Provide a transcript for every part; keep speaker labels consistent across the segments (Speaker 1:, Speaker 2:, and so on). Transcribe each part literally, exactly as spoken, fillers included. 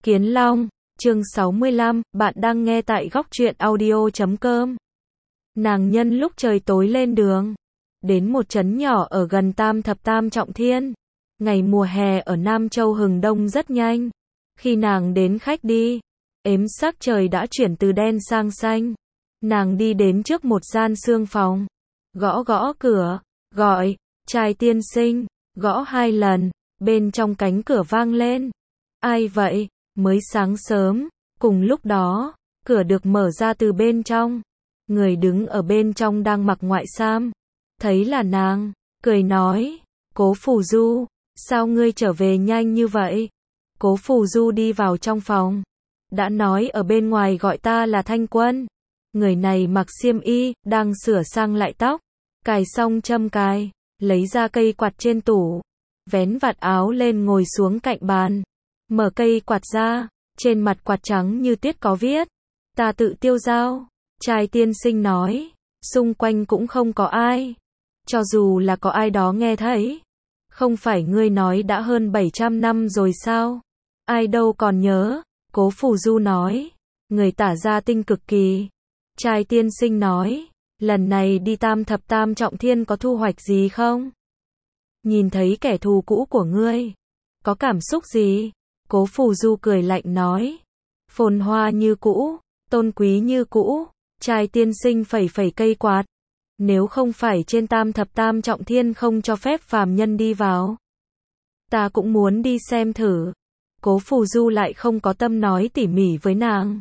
Speaker 1: Kiến Long, chương sáu mươi lăm, bạn đang nghe tại góc truyện audio chấm com. Nàng nhân lúc trời tối lên đường, đến một trấn nhỏ ở gần Tam Thập Tam Trọng Thiên. Ngày mùa hè ở Nam Châu hừng đông rất nhanh. Khi nàng đến khách đi, ếm sắc trời đã chuyển từ đen sang xanh. Nàng đi đến trước một gian sương phòng, gõ gõ cửa, gọi, trai tiên sinh, gõ hai lần, bên trong cánh cửa vang lên. Ai vậy? Mới sáng sớm, cùng lúc đó, cửa được mở ra từ bên trong. Người đứng ở bên trong đang mặc ngoại sam, thấy là nàng, cười nói, Cố Phù Du, sao ngươi trở về nhanh như vậy? Cố Phù Du đi vào trong phòng, đã nói ở bên ngoài gọi ta là Thanh Quân. Người này mặc xiêm y, đang sửa sang lại tóc, cài xong châm cài, lấy ra cây quạt trên tủ, vén vạt áo lên ngồi xuống cạnh bàn. Mở cây quạt ra, trên mặt quạt trắng như tuyết có viết, ta tự tiêu dao. Trai tiên sinh nói, xung quanh cũng không có ai. Cho dù là có ai đó nghe thấy, không phải ngươi nói đã hơn bảy trăm năm rồi sao? Ai đâu còn nhớ. Cố Phù Du nói, người tả ra tinh cực kỳ. Trai tiên sinh nói, lần này đi Tam Thập Tam Trọng Thiên có thu hoạch gì không? Nhìn thấy kẻ thù cũ của ngươi, có cảm xúc gì? Cố Phù Du cười lạnh nói, phồn hoa như cũ, tôn quý như cũ. Trai tiên sinh phẩy phẩy cây quạt, nếu không phải trên Tam Thập Tam Trọng Thiên không cho phép phàm nhân đi vào, ta cũng muốn đi xem thử. Cố Phù Du lại không có tâm nói tỉ mỉ với nàng.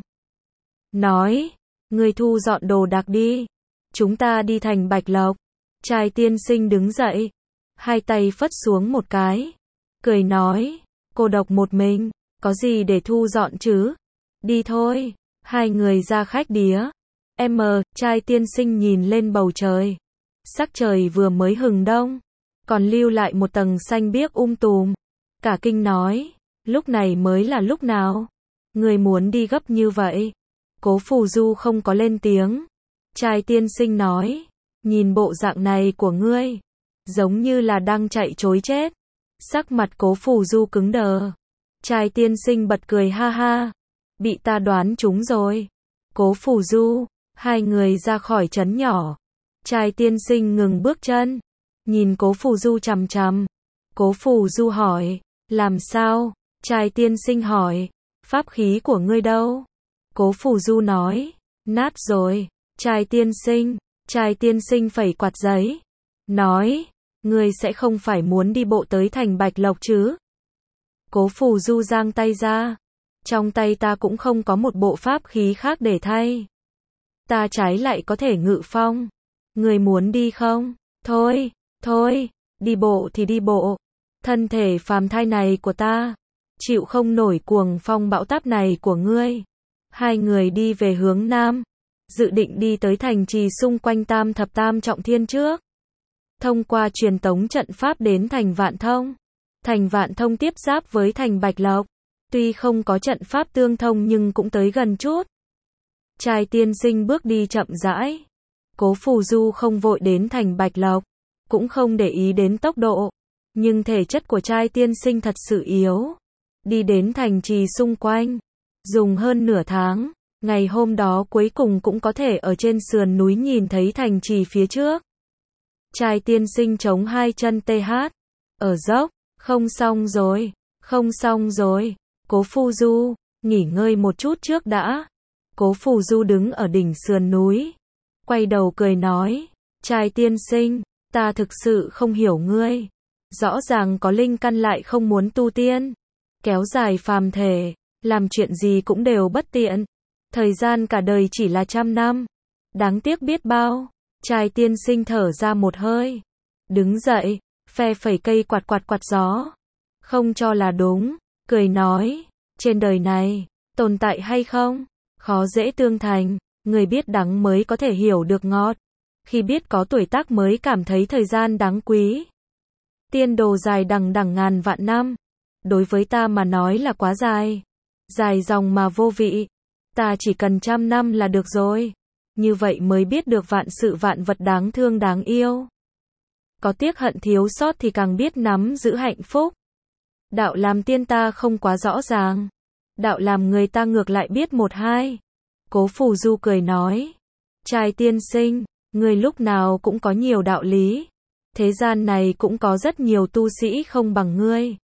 Speaker 1: Nói, ngươi thu dọn đồ đạc đi, chúng ta đi thành Bạch Lộc. Trai tiên sinh đứng dậy, hai tay phất xuống một cái, cười nói, cô độc một mình, có gì để thu dọn chứ? Đi thôi. Hai người ra khách đĩa. M, trai tiên sinh nhìn lên bầu trời. Sắc trời vừa mới hừng đông, còn lưu lại một tầng xanh biếc um tùm. Cả kinh nói, lúc này mới là lúc nào? Người muốn đi gấp như vậy? Cố Phù Du không có lên tiếng. Trai tiên sinh nói, nhìn bộ dạng này của ngươi, giống như là đang chạy trối chết. Sắc mặt Cố Phù Du cứng đờ. Trai tiên sinh bật cười ha ha, bị ta đoán trúng rồi. Cố Phù Du, hai người ra khỏi trấn nhỏ. Trai tiên sinh ngừng bước chân, nhìn Cố Phù Du chằm chằm. Cố Phù Du hỏi, làm sao? Trai tiên sinh hỏi, pháp khí của ngươi đâu? Cố Phù Du nói, nát rồi. Trai tiên sinh, trai tiên sinh phẩy quạt giấy, nói, ngươi sẽ không phải muốn đi bộ tới thành Bạch Lộc chứ? Cố Phù Du giang tay ra, trong tay ta cũng không có một bộ pháp khí khác để thay. Ta trái lại có thể ngự phong. Ngươi muốn đi không? Thôi, thôi, đi bộ thì đi bộ. Thân thể phàm thai này của ta, chịu không nổi cuồng phong bão táp này của ngươi. Hai người đi về hướng Nam, dự định đi tới thành trì xung quanh Tam Thập Tam Trọng Thiên trước. Thông qua truyền tống trận pháp đến thành Vạn Thông. Thành Vạn Thông tiếp giáp với thành Bạch Lộc. Tuy không có trận pháp tương thông nhưng cũng tới gần chút. Trai tiên sinh bước đi chậm rãi. Cố Phù Du không vội đến thành Bạch Lộc, cũng không để ý đến tốc độ. Nhưng thể chất của trai tiên sinh thật sự yếu. Đi đến thành trì xung quanh, dùng hơn nửa tháng. Ngày hôm đó cuối cùng cũng có thể ở trên sườn núi nhìn thấy thành trì phía trước. Trai tiên sinh chống hai chân tê hát. Ở dốc, không xong rồi, không xong rồi. Cố Phù Du, nghỉ ngơi một chút trước đã. Cố Phù Du đứng ở đỉnh sườn núi, quay đầu cười nói, trai tiên sinh, ta thực sự không hiểu ngươi. Rõ ràng có linh căn lại không muốn tu tiên, kéo dài phàm thể, làm chuyện gì cũng đều bất tiện. Thời gian cả đời chỉ là trăm năm, đáng tiếc biết bao. Trai tiên sinh thở ra một hơi, đứng dậy, phe phẩy cây quạt quạt quạt gió, không cho là đúng, cười nói, trên đời này, tồn tại hay không, khó dễ tương thành, người biết đắng mới có thể hiểu được ngọt, khi biết có tuổi tác mới cảm thấy thời gian đáng quý. Tiên đồ dài đằng đằng ngàn vạn năm, đối với ta mà nói là quá dài, dài dòng mà vô vị, ta chỉ cần trăm năm là được rồi, như vậy mới biết được vạn sự vạn vật đáng thương đáng yêu. Có tiếc hận thiếu sót thì càng biết nắm giữ hạnh phúc. Đạo làm tiên ta không quá rõ ràng, đạo làm người ta ngược lại biết một hai. Cố Phù Du cười nói, trai tiên sinh, ngươi lúc nào cũng có nhiều đạo lý. Thế gian này cũng có rất nhiều tu sĩ không bằng ngươi.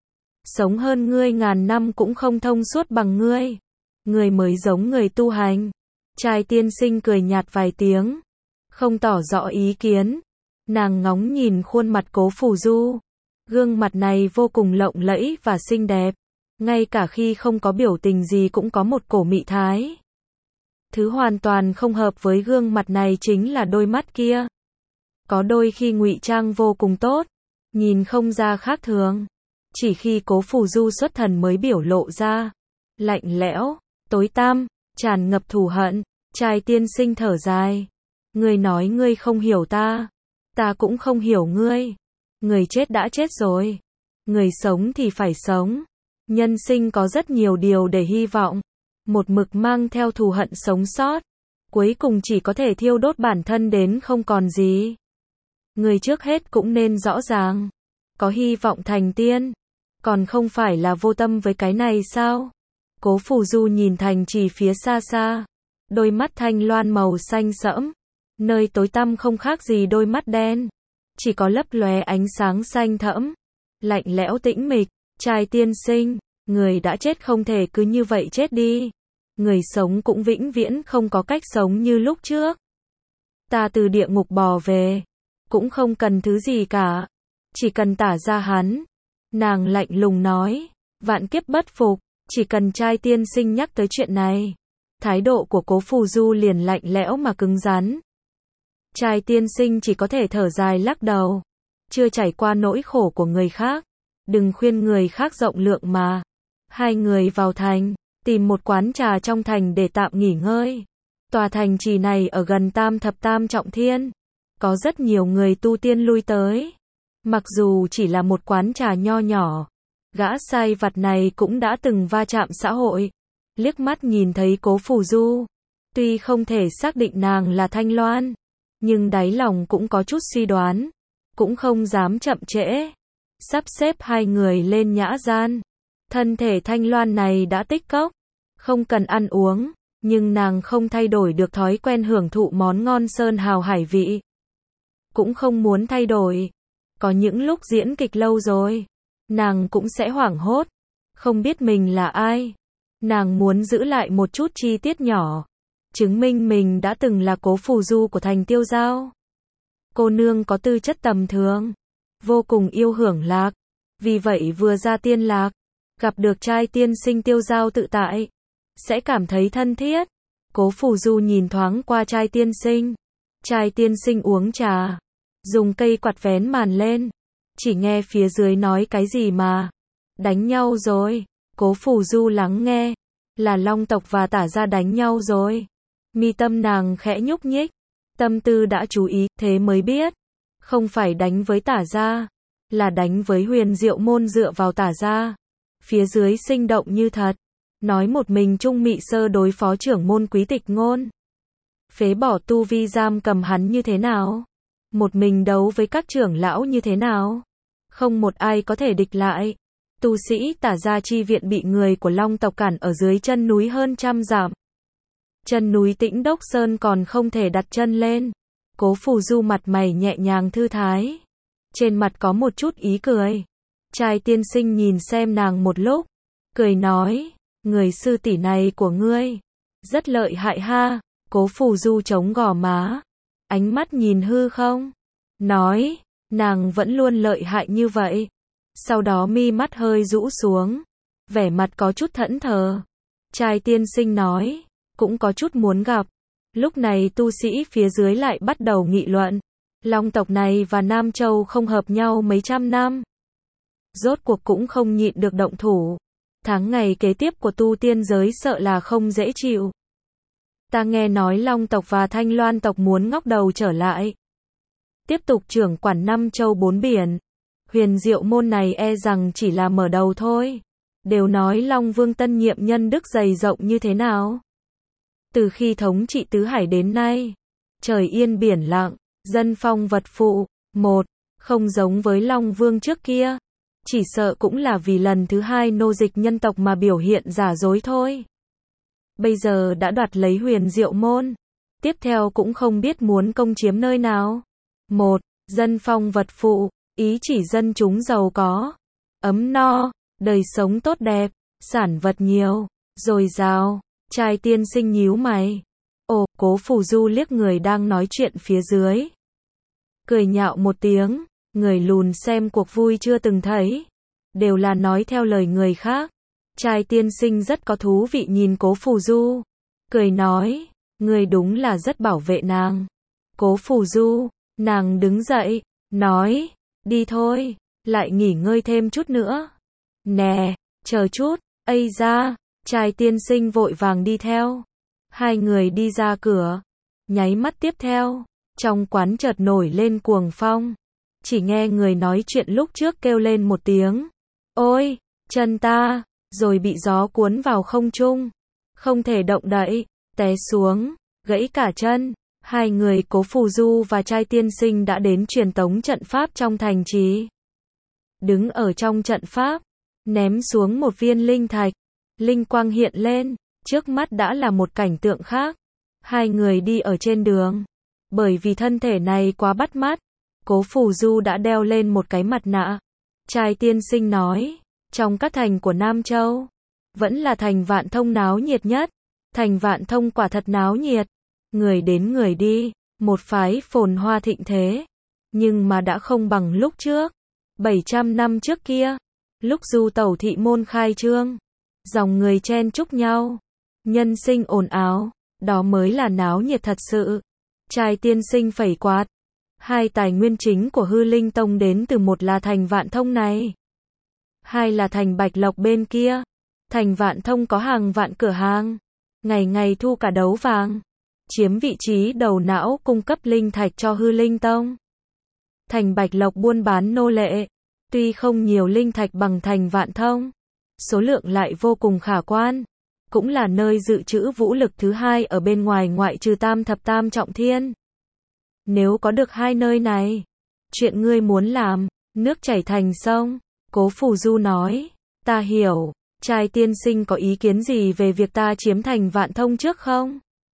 Speaker 1: Sống hơn ngươi ngàn năm cũng không thông suốt bằng ngươi. Ngươi mới giống người tu hành. Trai tiên sinh cười nhạt vài tiếng, không tỏ rõ ý kiến. Nàng ngóng nhìn khuôn mặt Cố Phù Du. Gương mặt này vô cùng lộng lẫy và xinh đẹp. Ngay cả khi không có biểu tình gì cũng có một cổ mị thái. Thứ hoàn toàn không hợp với gương mặt này chính là đôi mắt kia. Có đôi khi ngụy trang vô cùng tốt, nhìn không ra khác thường. Chỉ khi Cố Phù Du xuất thần mới biểu lộ ra. Lạnh lẽo, tối tăm, tràn ngập thù hận. Trai tiên sinh thở dài. Ngươi nói ngươi không hiểu ta. Ta cũng không hiểu ngươi. Người chết đã chết rồi. Người sống thì phải sống. Nhân sinh có rất nhiều điều để hy vọng. Một mực mang theo thù hận sống sót. Cuối cùng chỉ có thể thiêu đốt bản thân đến không còn gì. Người trước hết cũng nên rõ ràng. Có hy vọng thành tiên. Còn không phải là vô tâm với cái này sao? Cố Phù Du nhìn thành trì phía xa xa. Đôi mắt thanh loan màu xanh sẫm. Nơi tối tăm không khác gì đôi mắt đen. Chỉ có lấp lóe ánh sáng xanh thẫm. Lạnh lẽo tĩnh mịch. Trai tiên sinh, người đã chết không thể cứ như vậy chết đi. Người sống cũng vĩnh viễn không có cách sống như lúc trước. Ta từ địa ngục bò về. Cũng không cần thứ gì cả. Chỉ cần tả ra hắn. Nàng lạnh lùng nói. Vạn kiếp bất phục. Chỉ cần trai tiên sinh nhắc tới chuyện này. Thái độ của Cố Phù Du liền lạnh lẽo mà cứng rắn. Trai tiên sinh chỉ có thể thở dài lắc đầu. Chưa trải qua nỗi khổ của người khác. Đừng khuyên người khác rộng lượng mà. Hai người vào thành. Tìm một quán trà trong thành để tạm nghỉ ngơi. Tòa thành trì này ở gần Tam Thập Tam Trọng Thiên. Có rất nhiều người tu tiên lui tới. Mặc dù chỉ là một quán trà nho nhỏ. Gã sai vặt này cũng đã từng va chạm xã hội. Liếc mắt nhìn thấy Cố Phù Du. Tuy không thể xác định nàng là Thanh Loan. Nhưng đáy lòng cũng có chút suy đoán. Cũng không dám chậm trễ. Sắp xếp hai người lên nhã gian. Thân thể Thanh Loan này đã tích cốc. Không cần ăn uống. Nhưng nàng không thay đổi được thói quen hưởng thụ món ngon sơn hào hải vị. Cũng không muốn thay đổi. Có những lúc diễn kịch lâu rồi. Nàng cũng sẽ hoảng hốt. Không biết mình là ai. Nàng muốn giữ lại một chút chi tiết nhỏ. Chứng minh mình đã từng là Cố Phù Du của thành Tiêu Giao. Cô nương có tư chất tầm thường. Vô cùng yêu hưởng lạc. Vì vậy vừa ra tiên lạc. Gặp được trai tiên sinh Tiêu Giao tự tại. Sẽ cảm thấy thân thiết. Cố Phù Du nhìn thoáng qua trai tiên sinh. Trai tiên sinh uống trà. Dùng cây quạt vén màn lên. Chỉ nghe phía dưới nói cái gì mà. Đánh nhau rồi. Cố Phù Du lắng nghe. Là Long tộc và Tả gia đánh nhau rồi. Mi tâm nàng khẽ nhúc nhích. Tâm tư đã chú ý, thế mới biết. Không phải đánh với Tả gia. Là đánh với Huyền Diệu môn dựa vào Tả gia. Phía dưới sinh động như thật. Nói một mình Trung Mị Sơ đối phó trưởng môn Quý Tịch Ngôn. Phế bỏ tu vi giam cầm hắn như thế nào? Một mình đấu với các trưởng lão như thế nào? Không một ai có thể địch lại. Tu sĩ Tả gia chi viện bị người của Long tộc cản ở dưới chân núi hơn trăm dặm. Chân núi Tĩnh Đốc Sơn còn không thể đặt chân lên. Cố Phù Du mặt mày nhẹ nhàng thư thái. Trên mặt có một chút ý cười. Trai tiên sinh nhìn xem nàng một lúc. Cười nói, người sư tỷ này của ngươi. Rất lợi hại ha. Cố Phù Du chống gò má. Ánh mắt nhìn hư không. Nói, nàng vẫn luôn lợi hại như vậy. Sau đó mi mắt hơi rũ xuống. Vẻ mặt có chút thẫn thờ. Trai tiên sinh nói, cũng có chút muốn gặp. Lúc này tu sĩ phía dưới lại bắt đầu nghị luận. Long tộc này và Nam Châu không hợp nhau mấy trăm năm. Rốt cuộc cũng không nhịn được động thủ. Tháng ngày kế tiếp của tu tiên giới sợ là không dễ chịu. Ta nghe nói Long tộc và Thanh Loan tộc muốn ngóc đầu trở lại. Tiếp tục trưởng quản năm châu bốn biển. Huyền Diệu môn này e rằng chỉ là mở đầu thôi. Đều nói Long Vương tân nhiệm nhân đức dày rộng như thế nào. Từ khi thống trị tứ hải đến nay. Trời yên biển lặng. Dân phong vật phụ. Một. Không giống với Long Vương trước kia. chỉ sợ cũng là vì lần thứ hai nô dịch nhân tộc mà biểu hiện giả dối thôi. Bây giờ đã đoạt lấy Huyền Diệu Môn, tiếp theo cũng không biết muốn công chiếm nơi nào. Một, dân phong vật phụ, ý chỉ dân chúng giàu có, ấm no, đời sống tốt đẹp, sản vật nhiều, dồi dào. Trai tiên sinh nhíu mày. Ồ, Cố Phù Du liếc người đang nói chuyện phía dưới, cười nhạo một tiếng, người lùn xem cuộc vui chưa từng thấy, đều là nói theo lời người khác. Trai tiên sinh rất có thú vị nhìn Cố Phù Du, cười nói, người đúng là rất bảo vệ nàng. Cố Phù Du, nàng đứng dậy, nói, đi thôi, lại nghỉ ngơi thêm chút nữa. Nè, chờ chút, ây da, trai tiên sinh vội vàng đi theo. Hai người đi ra cửa, nháy mắt tiếp theo, trong quán chợt nổi lên cuồng phong. Chỉ nghe người nói chuyện lúc trước kêu lên một tiếng, ôi, chân ta, rồi bị gió cuốn vào không trung, không thể động đậy, té xuống, gãy cả chân. Hai người Cố Phù Du và trai tiên sinh đã đến truyền tống trận pháp trong thành trì. Đứng ở trong trận pháp, ném xuống một viên linh thạch, linh quang hiện lên, trước mắt đã là một cảnh tượng khác. Hai người đi ở trên đường, bởi vì thân thể này quá bắt mắt, Cố Phù Du đã đeo lên một cái mặt nạ. Trai tiên sinh nói, trong các thành của Nam Châu, vẫn là thành Vạn Thông náo nhiệt nhất. Thành Vạn Thông quả thật náo nhiệt, người đến người đi, một phái phồn hoa thịnh thế. Nhưng mà đã không bằng lúc trước, bảy trăm năm trước kia, lúc Du Tẩu thị môn khai trương, dòng người chen chúc nhau, nhân sinh ồn ào, đó mới là náo nhiệt thật sự. Trai tiên sinh phẩy quạt, hai tài nguyên chính của Hư Linh Tông đến từ một là thành Vạn Thông này, hai là thành Bạch Lộc bên kia. Thành Vạn Thông có hàng vạn cửa hàng, ngày ngày thu cả đấu vàng, chiếm vị trí đầu não cung cấp linh thạch cho Hư Linh Tông. Thành Bạch Lộc buôn bán nô lệ, tuy không nhiều linh thạch bằng thành Vạn Thông, số lượng lại vô cùng khả quan, cũng là nơi dự trữ vũ lực thứ hai ở bên ngoài ngoại trừ Tam Thập Tam Trọng Thiên. Nếu có được hai nơi này, chuyện ngươi muốn làm, nước chảy thành sông. Cố Phù Du nói, ta hiểu. Trai tiên sinh có ý kiến gì về việc ta chiếm thành Vạn Thông trước không?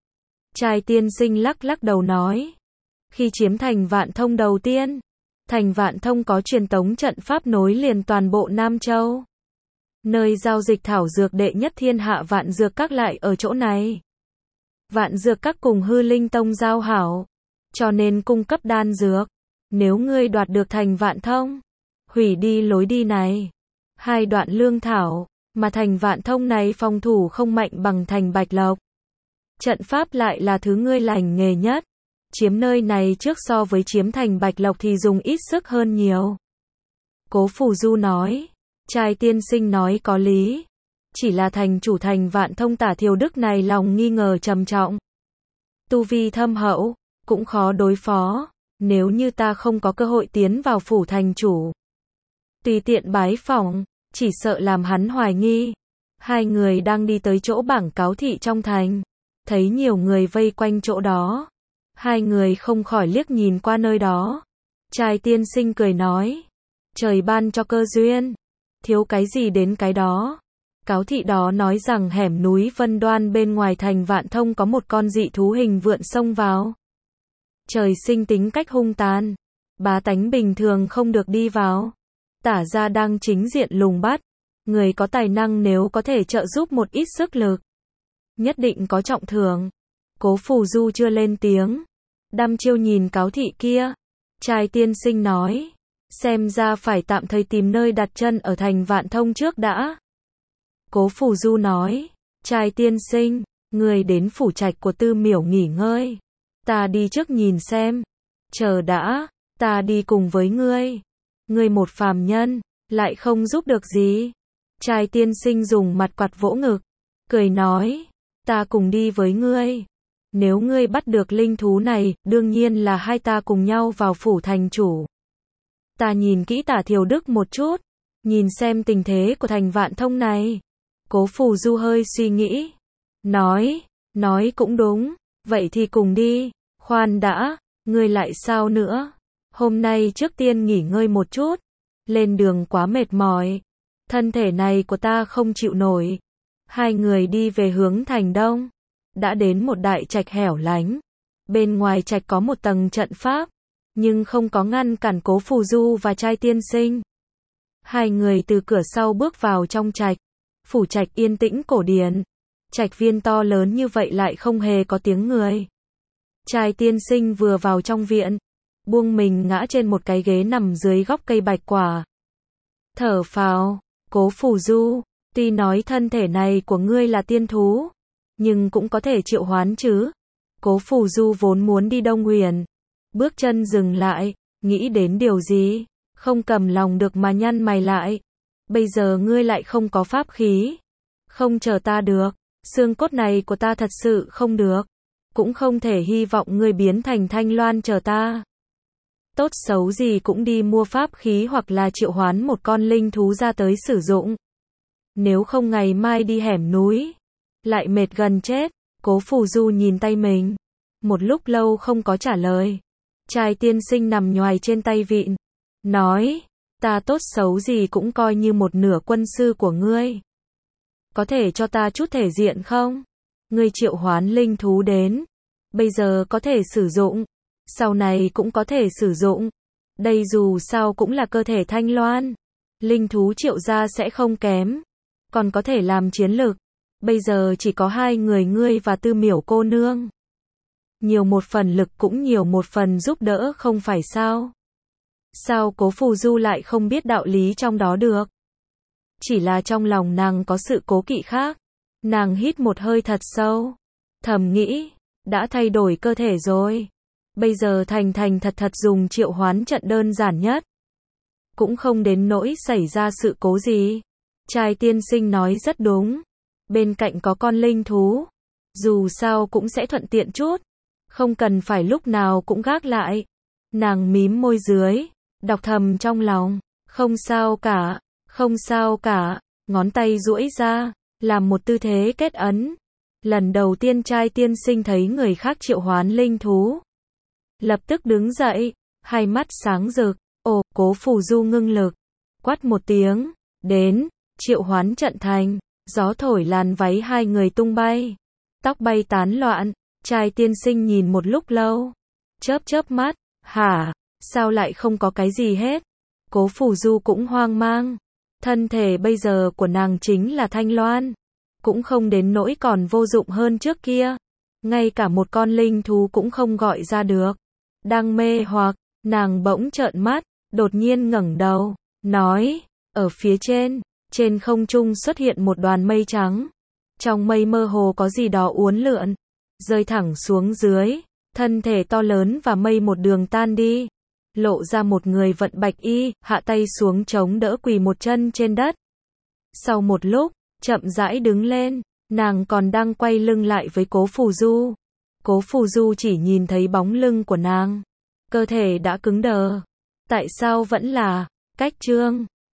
Speaker 1: Trai tiên sinh lắc lắc đầu nói, khi chiếm thành Vạn Thông đầu tiên, thành Vạn Thông có truyền tống trận pháp nối liền toàn bộ Nam Châu. Nơi giao dịch thảo dược đệ nhất thiên hạ Vạn Dược Các lại ở chỗ này. Vạn Dược Các cùng Hư Linh Tông giao hảo, cho nên cung cấp đan dược. Nếu ngươi đoạt được thành Vạn Thông, hủy đi lối đi này, hai đoạn lương thảo, mà thành Vạn Thông này phòng thủ không mạnh bằng thành Bạch Lộc. Trận pháp lại là thứ ngươi lành nghề nhất. Chiếm nơi này trước so với chiếm thành Bạch Lộc thì dùng ít sức hơn nhiều. Cố Phù Du nói, trai tiên sinh nói có lý. Chỉ là thành chủ thành Vạn Thông Tả Thiều Đức này lòng nghi ngờ trầm trọng. Tu vi thâm hậu, cũng khó đối phó. Nếu như ta không có cơ hội tiến vào phủ thành chủ, tùy tiện bái phỏng, chỉ sợ làm hắn hoài nghi. Hai người đang đi tới chỗ bảng cáo thị trong thành, thấy nhiều người vây quanh chỗ đó. Hai người không khỏi liếc nhìn qua nơi đó. Trai tiên sinh cười nói, trời ban cho cơ duyên, thiếu cái gì đến cái đó. Cáo thị đó nói rằng hẻm núi Vân Đoan bên ngoài thành Vạn Thông có một con dị thú hình vượn xông vào. Trời sinh tính cách hung tàn, bá tánh bình thường không được đi vào. Tả gia đang chính diện lùng bắt, người có tài năng nếu có thể trợ giúp một ít sức lực, nhất định có trọng thưởng. Cố Phù Du chưa lên tiếng, đăm chiêu nhìn cáo thị kia. Trai tiên sinh nói, xem ra phải tạm thời tìm nơi đặt chân ở thành Vạn Thông trước đã. Cố Phù Du nói, trai tiên sinh, người đến phủ trạch của Tư Miểu nghỉ ngơi, ta đi trước nhìn xem. Chờ đã, ta đi cùng với ngươi. Ngươi một phàm nhân, lại không giúp được gì. Trai tiên sinh dùng mặt quạt vỗ ngực, cười nói, ta cùng đi với ngươi. Nếu ngươi bắt được linh thú này, đương nhiên là hai ta cùng nhau vào phủ thành chủ. Ta nhìn kỹ Tả Thiều Đức một chút, nhìn xem tình thế của thành Vạn Thông này. Cố Phù Du hơi suy nghĩ, nói, nói cũng đúng, vậy thì cùng đi. Khoan đã, ngươi lại sao nữa? Hôm nay trước tiên nghỉ ngơi một chút, lên đường quá mệt mỏi. Thân thể này của ta không chịu nổi. Hai người đi về hướng thành đông. Đã đến một đại trạch hẻo lánh. Bên ngoài trạch có một tầng trận pháp, nhưng không có ngăn cản Cố Phù Du và trai tiên sinh. Hai người từ cửa sau bước vào trong trạch. Phủ trạch yên tĩnh cổ điển. Trạch viên to lớn như vậy lại không hề có tiếng người. Trai tiên sinh vừa vào trong viện, buông mình ngã trên một cái ghế nằm dưới gốc cây bạch quả. Thở phào, Cố Phù Du, tuy nói thân thể này của ngươi là tiên thú, nhưng cũng có thể triệu hoán chứ. Cố Phù Du vốn muốn đi Đông Huyền, bước chân dừng lại, nghĩ đến điều gì, không cầm lòng được mà nhăn mày lại. Bây giờ ngươi lại không có pháp khí, không chờ ta được, xương cốt này của ta thật sự không được, cũng không thể hy vọng ngươi biến thành Thanh Loan chờ ta. Tốt xấu gì cũng đi mua pháp khí hoặc là triệu hoán một con linh thú ra tới sử dụng. Nếu không ngày mai đi hẻm núi, lại mệt gần chết. Cố Phù Du nhìn tay mình, một lúc lâu không có trả lời. Trai tiên sinh nằm nhoài trên tay vịn, nói, ta tốt xấu gì cũng coi như một nửa quân sư của ngươi. Có thể cho ta chút thể diện không? Ngươi triệu hoán linh thú đến, bây giờ có thể sử dụng, sau này cũng có thể sử dụng. Đây dù sao cũng là cơ thể Thanh Loan, linh thú triệu ra sẽ không kém, còn có thể làm chiến lực. Bây giờ chỉ có hai người ngươi và Tư Miểu cô nương. Nhiều một phần lực cũng nhiều một phần giúp đỡ không phải sao? Sao Cố Phù Du lại không biết đạo lý trong đó được? Chỉ là trong lòng nàng có sự cố kỵ khác. Nàng hít một hơi thật sâu, thầm nghĩ, đã thay đổi cơ thể rồi. Bây giờ thành thành thật thật dùng triệu hoán trận đơn giản nhất, cũng không đến nỗi xảy ra sự cố gì. Trai tiên sinh nói rất đúng. Bên cạnh có con linh thú, dù sao cũng sẽ thuận tiện chút, không cần phải lúc nào cũng gác lại. Nàng mím môi dưới, đọc thầm trong lòng, không sao cả, không sao cả, ngón tay duỗi ra, làm một tư thế kết ấn. Lần đầu tiên trai tiên sinh thấy người khác triệu hoán linh thú, lập tức đứng dậy, hai mắt sáng rực. Ồ, Cố Phù Du ngưng lực, quát một tiếng, đến, triệu hoán trận thành. Gió thổi làn váy hai người tung bay, tóc bay tán loạn. Trai tiên sinh nhìn một lúc lâu, chớp chớp mắt, hả, sao lại không có cái gì hết? Cố Phù Du cũng hoang mang, thân thể bây giờ của nàng chính là Thanh Loan, cũng không đến nỗi còn vô dụng hơn trước kia, ngay cả một con linh thú cũng không gọi ra được. Đang mê hoặc, nàng bỗng trợn mắt, đột nhiên ngẩng đầu, nói, ở phía trên. Trên không trung xuất hiện một đoàn mây trắng. Trong mây mơ hồ có gì đó uốn lượn, rơi thẳng xuống dưới, thân thể to lớn và mây một đường tan đi. Lộ ra một người vận bạch y, hạ tay xuống chống đỡ quỳ một chân trên đất. Sau một lúc, chậm rãi đứng lên, nàng còn đang quay lưng lại với Cố Phù Du. Cố Phù Du chỉ nhìn thấy bóng lưng của nàng, cơ thể đã cứng đờ. Tại sao vẫn là cách Trương?